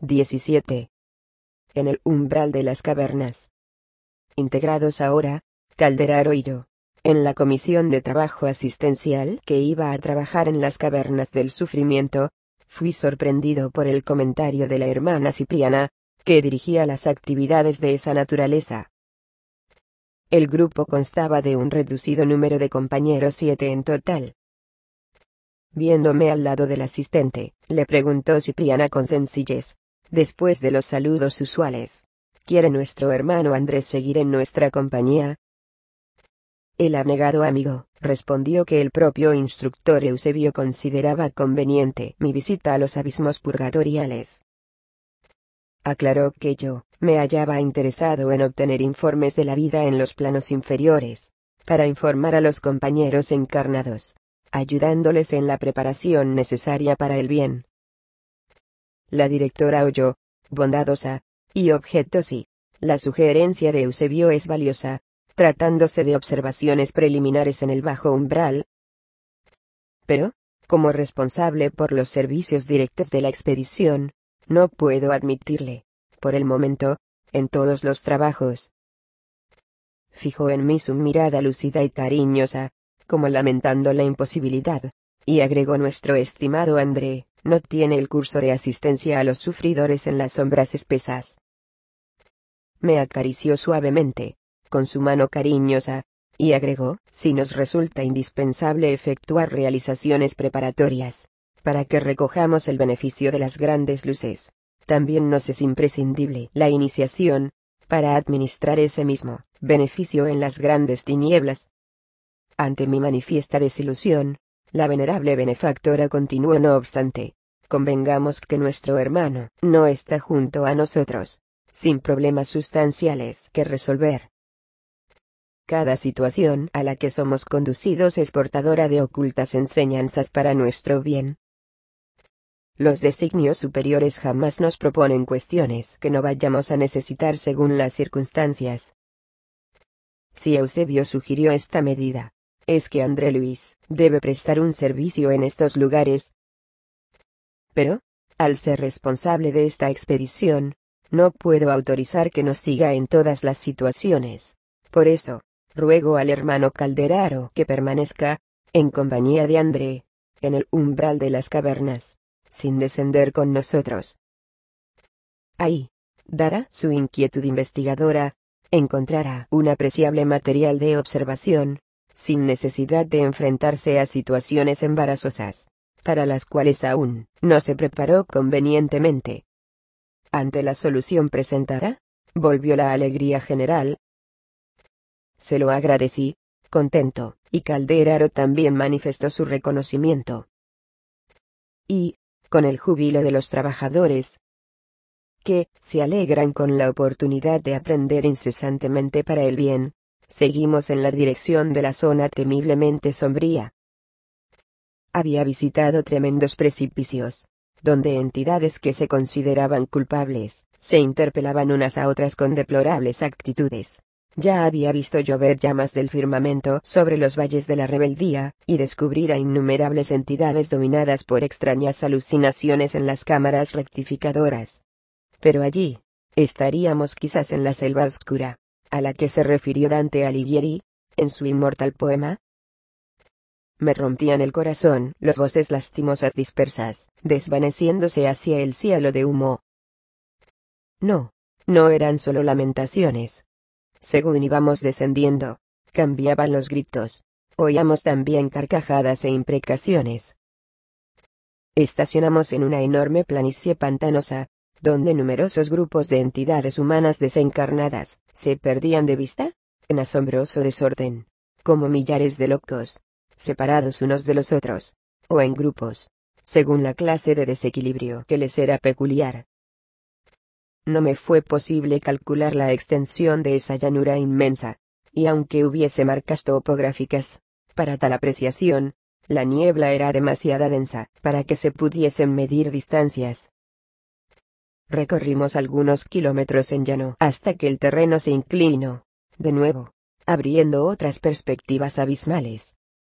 17. En el umbral de las cavernas. Integrados ahora, Calderaro y yo, en la comisión de trabajo asistencial que iba a trabajar en las cavernas del sufrimiento, fui sorprendido por el comentario de la hermana Cipriana, que dirigía las actividades de esa naturaleza. El grupo constaba de un reducido número de compañeros, 7 en total. Viéndome al lado del asistente, le preguntó Cipriana con sencillez, después de los saludos usuales: ¿quiere nuestro hermano Andrés seguir en nuestra compañía? El abnegado amigo respondió que el propio instructor Eusebio consideraba conveniente mi visita a los abismos purgatoriales. Aclaró que yo me hallaba interesado en obtener informes de la vida en los planos inferiores, para informar a los compañeros encarnados, ayudándoles en la preparación necesaria para el bien. La directora oyó, bondadosa, y objetó si la sugerencia de Eusebio es valiosa, tratándose de observaciones preliminares en el bajo umbral. Pero, como responsable por los servicios directos de la expedición, no puedo admitirle, por el momento, en todos los trabajos. Fijó en mí su mirada lúcida y cariñosa, como lamentando la imposibilidad, y agregó: nuestro estimado André no tiene el curso de asistencia a los sufridores en las sombras espesas. Me acarició suavemente, con su mano cariñosa, y agregó: si nos resulta indispensable efectuar realizaciones preparatorias, para que recojamos el beneficio de las grandes luces, también nos es imprescindible la iniciación, para administrar ese mismo beneficio en las grandes tinieblas. Ante mi manifiesta desilusión, la venerable benefactora continuó: no obstante, convengamos que nuestro hermano no está junto a nosotros, sin problemas sustanciales que resolver. Cada situación a la que somos conducidos es portadora de ocultas enseñanzas para nuestro bien. Los designios superiores jamás nos proponen cuestiones que no vayamos a necesitar según las circunstancias. Si Eusebio sugirió esta medida, es que André Luis debe prestar un servicio en estos lugares. Pero, al ser responsable de esta expedición, no puedo autorizar que nos siga en todas las situaciones. Por eso, ruego al hermano Calderaro que permanezca, en compañía de André, en el umbral de las cavernas, sin descender con nosotros. Ahí, dada su inquietud investigadora, encontrará un apreciable material de observación, sin necesidad de enfrentarse a situaciones embarazosas, para las cuales aún no se preparó convenientemente. Ante la solución presentada, volvió la alegría general. Se lo agradecí, contento, y Calderaro también manifestó su reconocimiento. Y, con el júbilo de los trabajadores, que se alegran con la oportunidad de aprender incesantemente para el bien, seguimos en la dirección de la zona temiblemente sombría. Había visitado tremendos precipicios, donde entidades que se consideraban culpables, se interpelaban unas a otras con deplorables actitudes. Ya había visto llover llamas del firmamento sobre los valles de la rebeldía, y descubrir a innumerables entidades dominadas por extrañas alucinaciones en las cámaras rectificadoras. Pero allí, estaríamos quizás en la selva oscura, a la que se refirió Dante Alighieri, en su inmortal poema. Me rompían el corazón las voces lastimosas dispersas, desvaneciéndose hacia el cielo de humo. No eran solo lamentaciones. Según íbamos descendiendo, cambiaban los gritos. Oíamos también carcajadas e imprecaciones. Estacionamos en una enorme planicie pantanosa, donde numerosos grupos de entidades humanas desencarnadas se perdían de vista, en asombroso desorden, como millares de locos, separados unos de los otros, o en grupos, según la clase de desequilibrio que les era peculiar. No me fue posible calcular la extensión de esa llanura inmensa, y aunque hubiese marcas topográficas para tal apreciación, la niebla era demasiado densa para que se pudiesen medir distancias. Recorrimos algunos kilómetros en llano hasta que el terreno se inclinó, de nuevo, abriendo otras perspectivas abismales.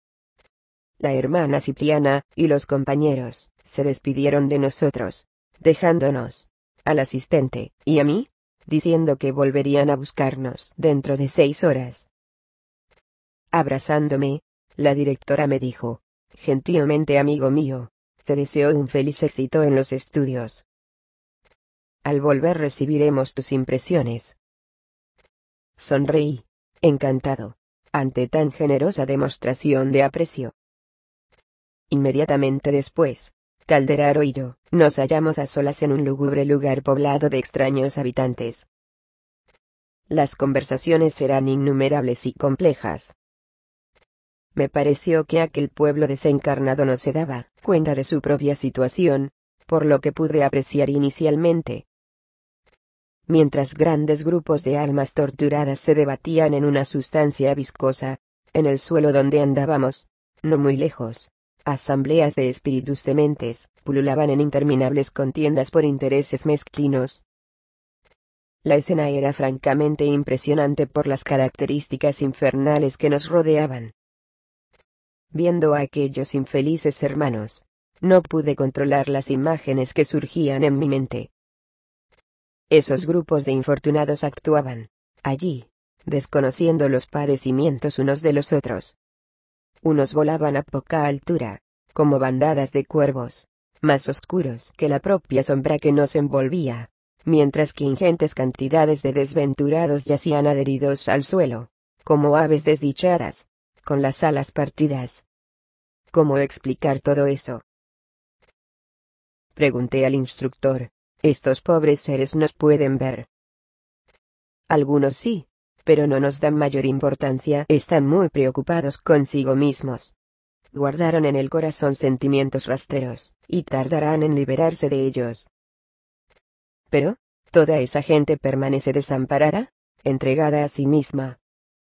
La hermana Cipriana y los compañeros se despidieron de nosotros, dejándonos, al asistente, y a mí, diciendo que volverían a buscarnos dentro de 6 horas. Abrazándome, la directora me dijo: gentilmente amigo mío, te deseo un feliz éxito en los estudios. Al volver recibiremos tus impresiones. Sonreí, encantado, ante tan generosa demostración de aprecio. Inmediatamente después, Calderaro y yo nos hallamos a solas en un lúgubre lugar poblado de extraños habitantes. Las conversaciones eran innumerables y complejas. Me pareció que aquel pueblo desencarnado no se daba cuenta de su propia situación, por lo que pude apreciar inicialmente. Mientras grandes grupos de almas torturadas se debatían en una sustancia viscosa, en el suelo donde andábamos, no muy lejos, asambleas de espíritus dementes pululaban en interminables contiendas por intereses mezquinos. La escena era francamente impresionante por las características infernales que nos rodeaban. Viendo a aquellos infelices hermanos, no pude controlar las imágenes que surgían en mi mente. Esos grupos de infortunados actuaban allí, desconociendo los padecimientos unos de los otros. Unos volaban a poca altura, como bandadas de cuervos, más oscuros que la propia sombra que nos envolvía, mientras que ingentes cantidades de desventurados yacían adheridos al suelo, como aves desdichadas, con las alas partidas. ¿Cómo explicar todo eso? Pregunté al instructor. Estos pobres seres nos pueden ver. Algunos sí, pero no nos dan mayor importancia, están muy preocupados consigo mismos. Guardaron en el corazón sentimientos rastreros, y tardarán en liberarse de ellos. Pero, ¿toda esa gente permanece desamparada, entregada a sí misma?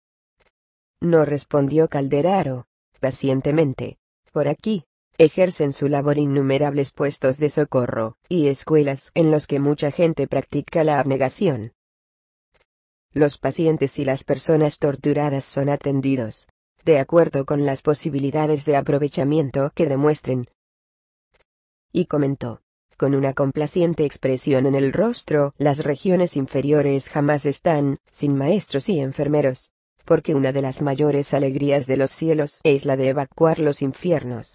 No respondió Calderaro, pacientemente. Por aquí, ejercen su labor innumerables puestos de socorro, y escuelas en los que mucha gente practica la abnegación. Los pacientes y las personas torturadas son atendidos, de acuerdo con las posibilidades de aprovechamiento que demuestren. Y comentó, con una complaciente expresión en el rostro: las regiones inferiores jamás están sin maestros y enfermeros, porque una de las mayores alegrías de los cielos es la de evacuar los infiernos.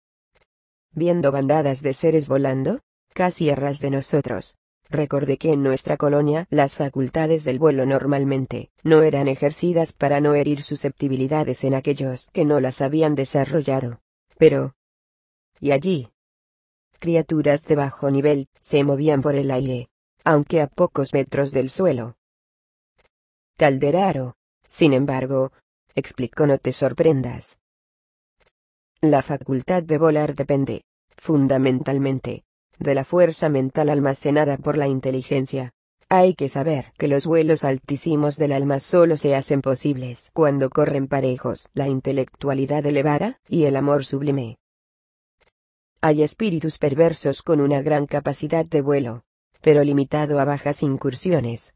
Viendo bandadas de seres volando, casi a ras de nosotros, recordé que en nuestra colonia las facultades del vuelo normalmente no eran ejercidas para no herir susceptibilidades en aquellos que no las habían desarrollado. Pero... y allí, criaturas de bajo nivel se movían por el aire, aunque a pocos metros del suelo. Calderaro, sin embargo, explicó: no te sorprendas. La facultad de volar depende, fundamentalmente, de la fuerza mental almacenada por la inteligencia. Hay que saber que los vuelos altísimos del alma solo se hacen posibles cuando corren parejos la intelectualidad elevada y el amor sublime. Hay espíritus perversos con una gran capacidad de vuelo, pero limitado a bajas incursiones.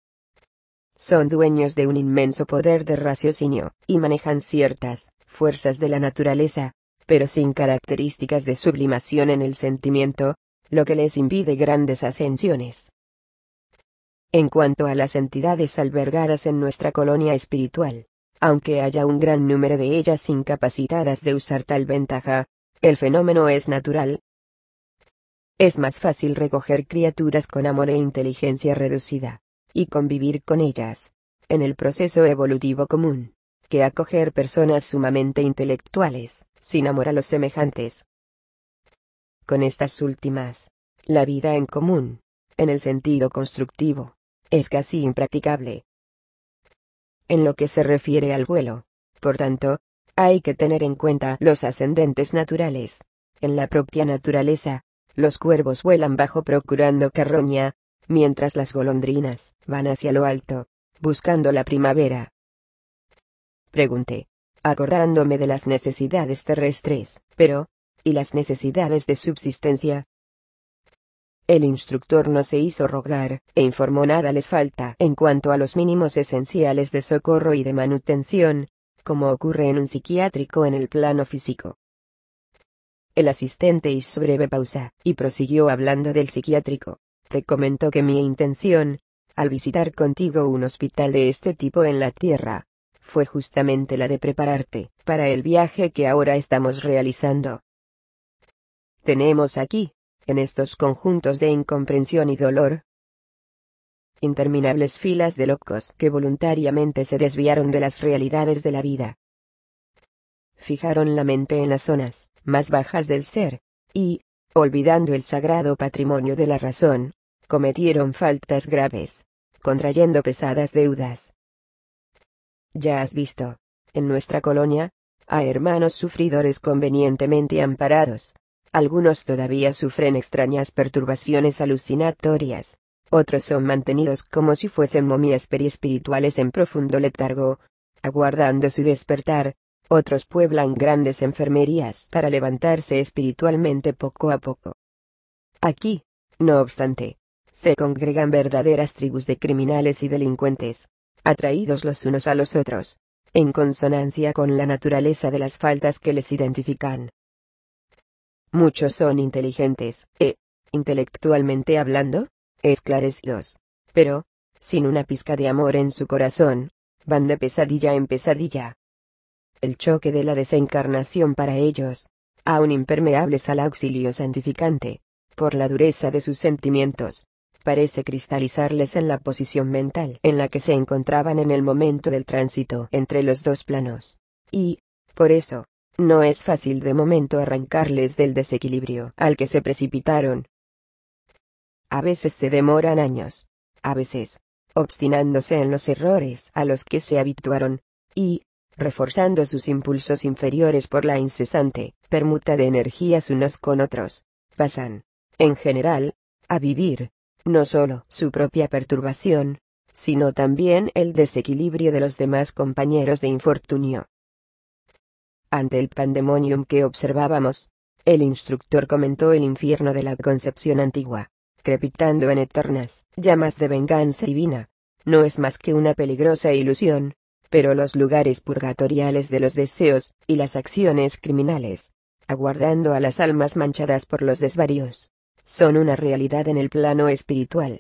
Son dueños de un inmenso poder de raciocinio, y manejan ciertas fuerzas de la naturaleza, pero sin características de sublimación en el sentimiento, lo que les impide grandes ascensiones. En cuanto a las entidades albergadas en nuestra colonia espiritual, aunque haya un gran número de ellas incapacitadas de usar tal ventaja, el fenómeno es natural. Es más fácil recoger criaturas con amor e inteligencia reducida, y convivir con ellas, en el proceso evolutivo común, que acoger personas sumamente intelectuales, sin amor a los semejantes. Con estas últimas, la vida en común, en el sentido constructivo, es casi impracticable. En lo que se refiere al vuelo, por tanto, hay que tener en cuenta los ascendentes naturales. En la propia naturaleza, los cuervos vuelan bajo procurando carroña, mientras las golondrinas van hacia lo alto, buscando la primavera. Pregunté, acordándome de las necesidades terrestres, pero, ¿y las necesidades de subsistencia? El instructor no se hizo rogar, e informó: nada les falta en cuanto a los mínimos esenciales de socorro y de manutención, como ocurre en un psiquiátrico en el plano físico. El asistente hizo breve pausa, y prosiguió hablando del psiquiátrico. te comentó que mi intención, al visitar contigo un hospital de este tipo en la Tierra, fue justamente la de prepararte para el viaje que ahora estamos realizando. Tenemos aquí, en estos conjuntos de incomprensión y dolor, interminables filas de locos que voluntariamente se desviaron de las realidades de la vida. Fijaron la mente en las zonas más bajas del ser, y, olvidando el sagrado patrimonio de la razón, cometieron faltas graves, contrayendo pesadas deudas. Ya has visto, en nuestra colonia, a hermanos sufridores convenientemente amparados. Algunos todavía sufren extrañas perturbaciones alucinatorias, otros son mantenidos como si fuesen momias periespirituales en profundo letargo, aguardando su despertar. Otros pueblan grandes enfermerías para levantarse espiritualmente poco a poco. Aquí, no obstante, se congregan verdaderas tribus de criminales y delincuentes, atraídos los unos a los otros, en consonancia con la naturaleza de las faltas que les identifican. Muchos son inteligentes, intelectualmente hablando, esclarecidos, pero, sin una pizca de amor en su corazón, van de pesadilla en pesadilla. El choque de la desencarnación para ellos, aún impermeables al auxilio santificante, por la dureza de sus sentimientos, parece cristalizarles en la posición mental en la que se encontraban en el momento del tránsito entre los dos planos. Y, por eso, no es fácil de momento arrancarles del desequilibrio al que se precipitaron. A veces se demoran años, a veces, obstinándose en los errores a los que se habituaron, y, reforzando sus impulsos inferiores por la incesante permuta de energías unos con otros, pasan, en general, a vivir, no solo su propia perturbación, sino también el desequilibrio de los demás compañeros de infortunio. Ante el pandemonium que observábamos, el instructor comentó el infierno de la concepción antigua, crepitando en eternas llamas de venganza divina, no es más que una peligrosa ilusión. Pero los lugares purgatoriales de los deseos y las acciones criminales, aguardando a las almas manchadas por los desvaríos, son una realidad en el plano espiritual.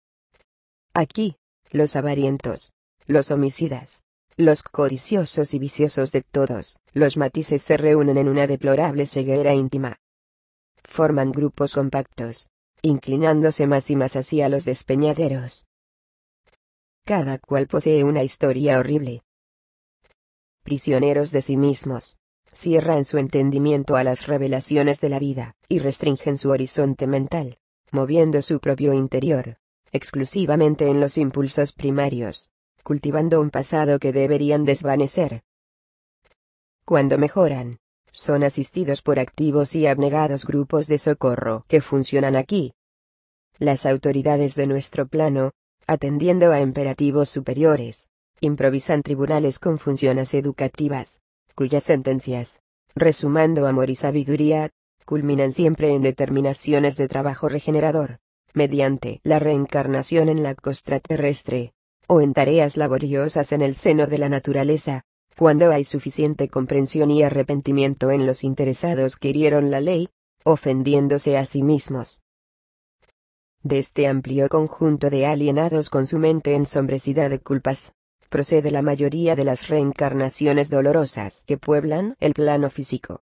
Aquí, los avarientos, los homicidas, los codiciosos y viciosos de todos los matices se reúnen en una deplorable ceguera íntima. Forman grupos compactos, inclinándose más y más hacia los despeñaderos. Cada cual posee una historia horrible. Prisioneros de sí mismos, cierran su entendimiento a las revelaciones de la vida, y restringen su horizonte mental, moviendo su propio interior, exclusivamente en los impulsos primarios, cultivando un pasado que deberían desvanecer. Cuando mejoran, son asistidos por activos y abnegados grupos de socorro que funcionan aquí. Las autoridades de nuestro plano, atendiendo a imperativos superiores, improvisan tribunales con funciones educativas, cuyas sentencias, resumando amor y sabiduría, culminan siempre en determinaciones de trabajo regenerador, mediante la reencarnación en la costra terrestre, o en tareas laboriosas en el seno de la naturaleza, cuando hay suficiente comprensión y arrepentimiento en los interesados que hirieron la ley, ofendiéndose a sí mismos. De este amplio conjunto de alienados con su mente ensombrecida de culpas, procede la mayoría de las reencarnaciones dolorosas que pueblan el plano físico.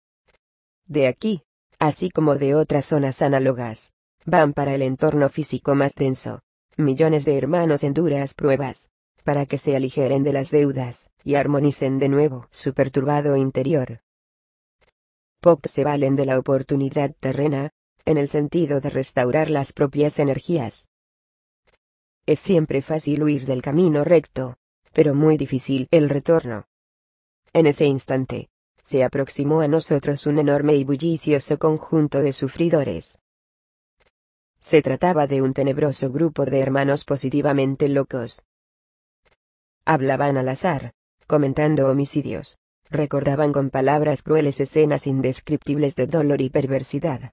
De aquí, así como de otras zonas análogas, van para el entorno físico más denso, millones de hermanos en duras pruebas, para que se aligeren de las deudas y armonicen de nuevo su perturbado interior. Pocos se valen de la oportunidad terrena, en el sentido de restaurar las propias energías. Es siempre fácil huir del camino recto, pero muy difícil el retorno. En ese instante, se aproximó a nosotros un enorme y bullicioso conjunto de sufridores. Se trataba de un tenebroso grupo de hermanos positivamente locos. Hablaban al azar, comentando homicidios, recordaban con palabras crueles escenas indescriptibles de dolor y perversidad.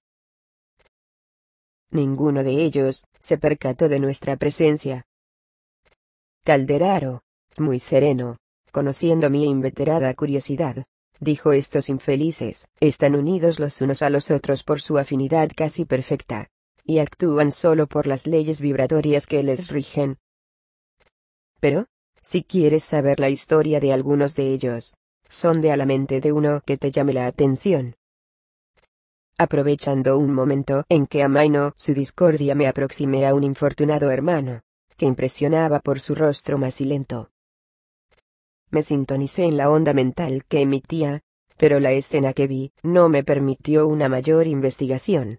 Ninguno de ellos se percató de nuestra presencia. Calderaro, muy sereno, conociendo mi inveterada curiosidad, dijo: estos infelices están unidos los unos a los otros por su afinidad casi perfecta, y actúan solo por las leyes vibratorias que les rigen. Pero, si quieres saber la historia de algunos de ellos, sonde a la mente de uno que te llame la atención. Aprovechando un momento en que amaino su discordia, me aproximé a un infortunado hermano, que impresionaba por su rostro macilento. Me sintonicé en la onda mental que emitía, pero la escena que vi no me permitió una mayor investigación.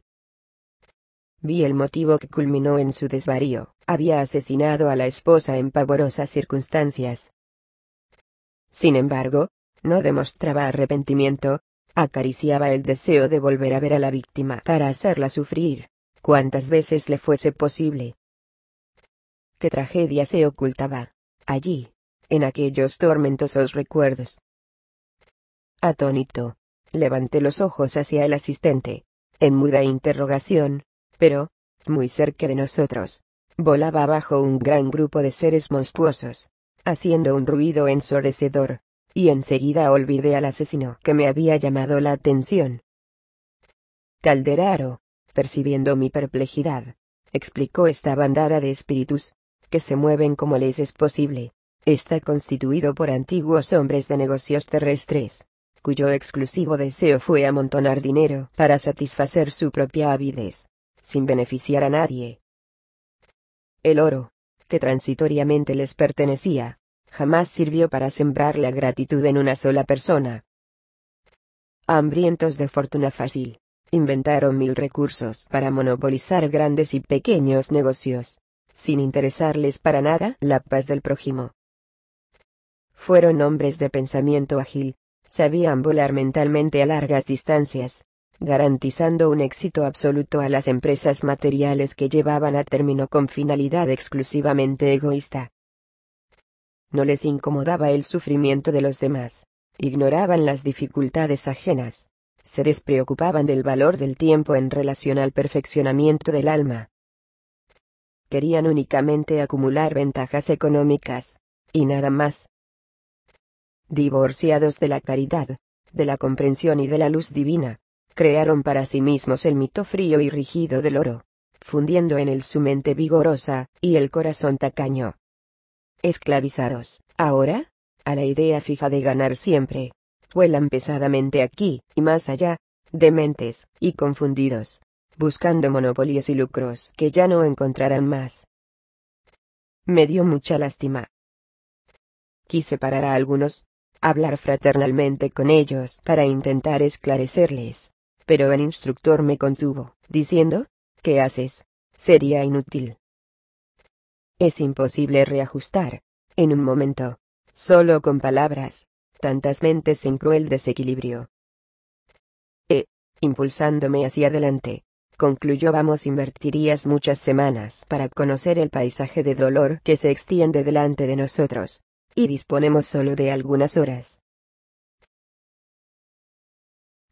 Vi el motivo que culminó en su desvarío: había asesinado a la esposa en pavorosas circunstancias. Sin embargo, no demostraba arrepentimiento, acariciaba el deseo de volver a ver a la víctima para hacerla sufrir, cuantas veces le fuese posible. ¿Qué tragedia se ocultaba allí, en aquellos tormentosos recuerdos? Atónito, levanté los ojos hacia el asistente, en muda interrogación, pero, muy cerca de nosotros, volaba abajo un gran grupo de seres monstruosos, haciendo un ruido ensordecedor, y enseguida olvidé al asesino que me había llamado la atención. Calderaro, percibiendo mi perplejidad, explicó: esta bandada de espíritus, que se mueven como les es posible, está constituido por antiguos hombres de negocios terrestres, cuyo exclusivo deseo fue amontonar dinero para satisfacer su propia avidez, sin beneficiar a nadie. El oro, que transitoriamente les pertenecía, jamás sirvió para sembrar la gratitud en una sola persona. Hambrientos de fortuna fácil, inventaron mil recursos para monopolizar grandes y pequeños negocios, sin interesarles para nada la paz del prójimo. Fueron hombres de pensamiento ágil, sabían volar mentalmente a largas distancias, garantizando un éxito absoluto a las empresas materiales que llevaban a término con finalidad exclusivamente egoísta. No les incomodaba el sufrimiento de los demás, ignoraban las dificultades ajenas, se despreocupaban del valor del tiempo en relación al perfeccionamiento del alma. Querían únicamente acumular ventajas económicas, y nada más. Divorciados de la caridad, de la comprensión y de la luz divina, crearon para sí mismos el mito frío y rígido del oro, fundiendo en él su mente vigorosa y el corazón tacaño. Esclavizados, ahora, a la idea fija de ganar siempre, vuelan pesadamente aquí y más allá, dementes y confundidos, buscando monopolios y lucros que ya no encontrarán más. Me dio mucha lástima. Quise parar a algunos, hablar fraternalmente con ellos para intentar esclarecerles, pero el instructor me contuvo, diciendo: ¿qué haces? Sería inútil. Es imposible reajustar, en un momento, solo con palabras, tantas mentes en cruel desequilibrio. Impulsándome hacia adelante, concluyó: vamos, invertirías muchas semanas para conocer el paisaje de dolor que se extiende delante de nosotros, y disponemos solo de algunas horas.